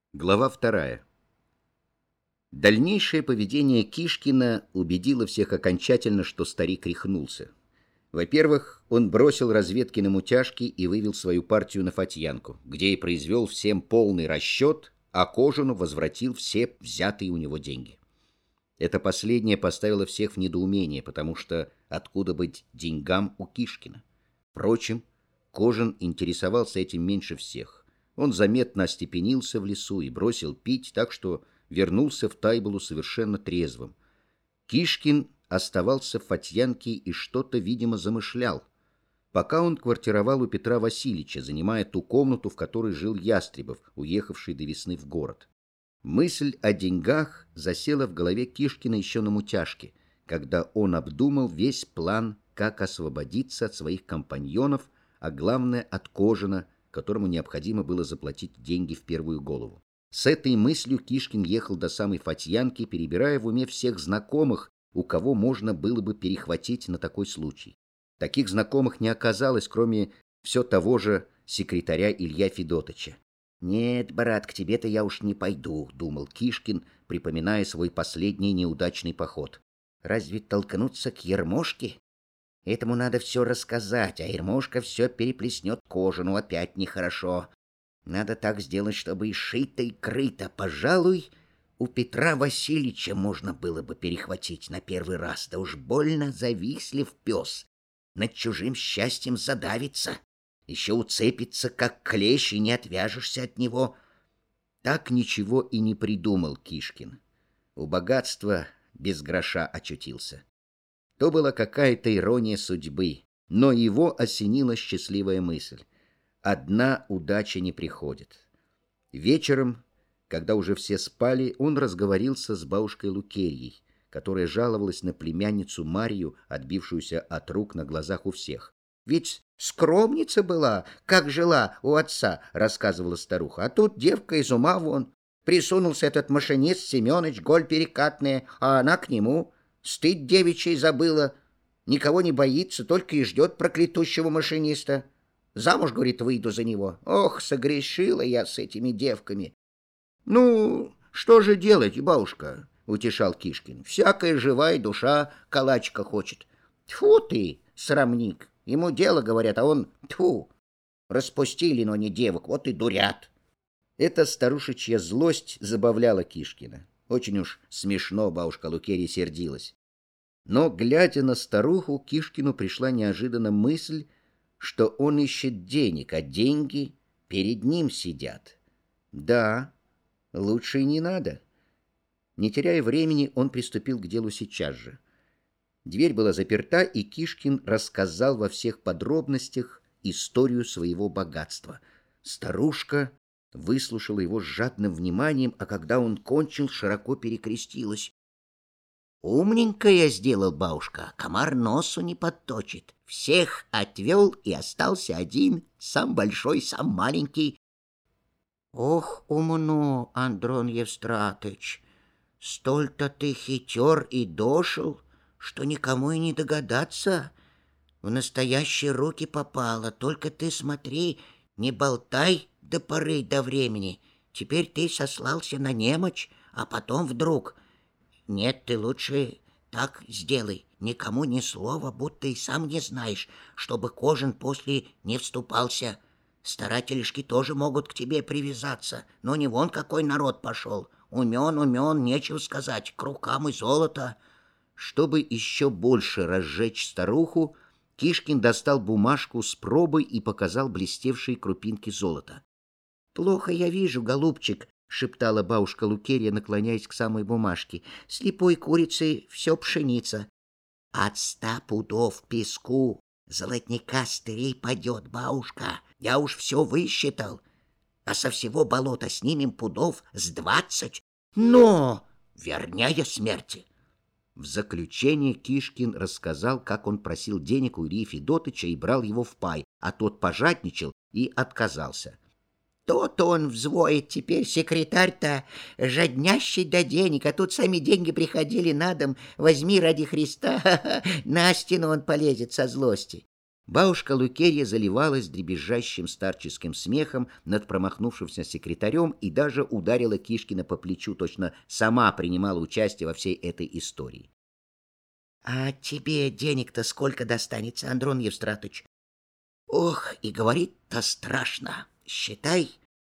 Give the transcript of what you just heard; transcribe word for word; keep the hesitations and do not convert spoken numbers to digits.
Глава вторая. Дальнейшее поведение Кишкина убедило всех окончательно, что старик рехнулся. Во-первых, он бросил Разведкиным утяжки и вывел свою партию на Фатьянку, где и произвел всем полный расчет, а Кожину возвратил все взятые у него деньги. Это последнее поставило всех в недоумение, потому что откуда быть деньгам у Кишкина? Впрочем, Кожин интересовался этим меньше всех. Он заметно остепенился в лесу и бросил пить, так что вернулся в Тайбулу совершенно трезвым. Кишкин оставался в Фатьянке и что-то, видимо, замышлял. Пока он квартировал у Петра Васильевича, занимая ту комнату, в которой жил Ястребов, уехавший до весны в город. Мысль о деньгах засела в голове Кишкина еще на мутяжке, когда он обдумал весь план, как освободиться от своих компаньонов, а главное от Кожина, которому необходимо было заплатить деньги в первую голову. С этой мыслью Кишкин ехал до самой Фатьянки, перебирая в уме всех знакомых, у кого можно было бы перехватить на такой случай. Таких знакомых не оказалось, кроме все того же секретаря Илья Федотыча. «Нет, брат, к тебе-то я уж не пойду», — думал Кишкин, припоминая свой последний неудачный поход. «Разве толкнуться к Ермошке? Этому надо все рассказать, а Ермошка все переплеснет Кожину, опять нехорошо. Надо так сделать, чтобы и шито, и крыто. Пожалуй, у Петра Васильевича можно было бы перехватить на первый раз. Да уж больно завистлив пес. Над чужим счастьем задавится. Еще уцепится, как клещ, и не отвяжешься от него». Так ничего и не придумал Кишкин. У богатства без гроша очутился. То была какая-то ирония судьбы, но его осенила счастливая мысль. Одна удача не приходит. Вечером, когда уже все спали, он разговорился с бабушкой Лукерьей, которая жаловалась на племянницу Марию, отбившуюся от рук на глазах у всех. «Ведь скромница была, как жила у отца», — рассказывала старуха. «А тут девка из ума вон. Присунулся этот машинист Семеныч, голь перекатная, а она к нему. Стыд девичий забыла, никого не боится, только и ждет проклятущего машиниста. Замуж, говорит, выйду за него. Ох, согрешила я с этими девками». «Ну, что же делать, бабушка?» — утешал Кишкин. «Всякая живая душа калачика хочет». «Тьфу ты, срамник! Ему дело, говорят, а он, тьфу, распустили, но не девок, вот и дурят». Эта старушечья злость забавляла Кишкина. Очень уж смешно бабушка Лукерья сердилась. Но, глядя на старуху, Кишкину пришла неожиданно мысль, что он ищет денег, а деньги перед ним сидят. Да, лучше и не надо. Не теряя времени, он приступил к делу сейчас же. Дверь была заперта, и Кишкин рассказал во всех подробностях историю своего богатства. Старушка выслушала его с жадным вниманием, а когда он кончил, широко перекрестилась. «Умненько я сделал, бабушка, комар носу не подточит. Всех отвел, и остался один, сам большой, сам маленький». «Ох, умно, Андрон Евстратыч, столь-то ты хитер и дошел, что никому и не догадаться. В настоящие руки попало, только ты смотри, не болтай до поры до времени. Теперь ты сослался на немочь, а потом вдруг... Нет, ты лучше так сделай, никому ни слова, будто и сам не знаешь, чтобы Кожин после не вступался. Старательшки тоже могут к тебе привязаться, но не вон какой народ пошел. Умен, умен, нечего сказать, к рукам и золото». Чтобы еще больше разжечь старуху, Кишкин достал бумажку с пробой и показал блестевшие крупинки золота. «Плохо я вижу, голубчик», — шептала бабушка Лукерья, наклоняясь к самой бумажке. «Слепой курицей все пшеница». «От ста пудов песку золотника стырей падет, бабушка. Я уж все высчитал. А со всего болота снимем пудов с двадцать. Но вернее смерти». В заключение Кишкин рассказал, как он просил денег у Ильи Федотыча и брал его в пай, а тот пожадничал и отказался. «То-то он взвоет теперь, секретарь-то, жаднящий до денег, а тут сами деньги приходили на дом, возьми ради Христа, на стену он полезет со злости». Бабушка Лукерья заливалась дребезжащим старческим смехом над промахнувшимся секретарем и даже ударила Кишкина по плечу, точно сама принимала участие во всей этой истории. — А тебе денег-то сколько достанется, Андрон Евстратыч? — Ох, и говорит-то страшно. Считай,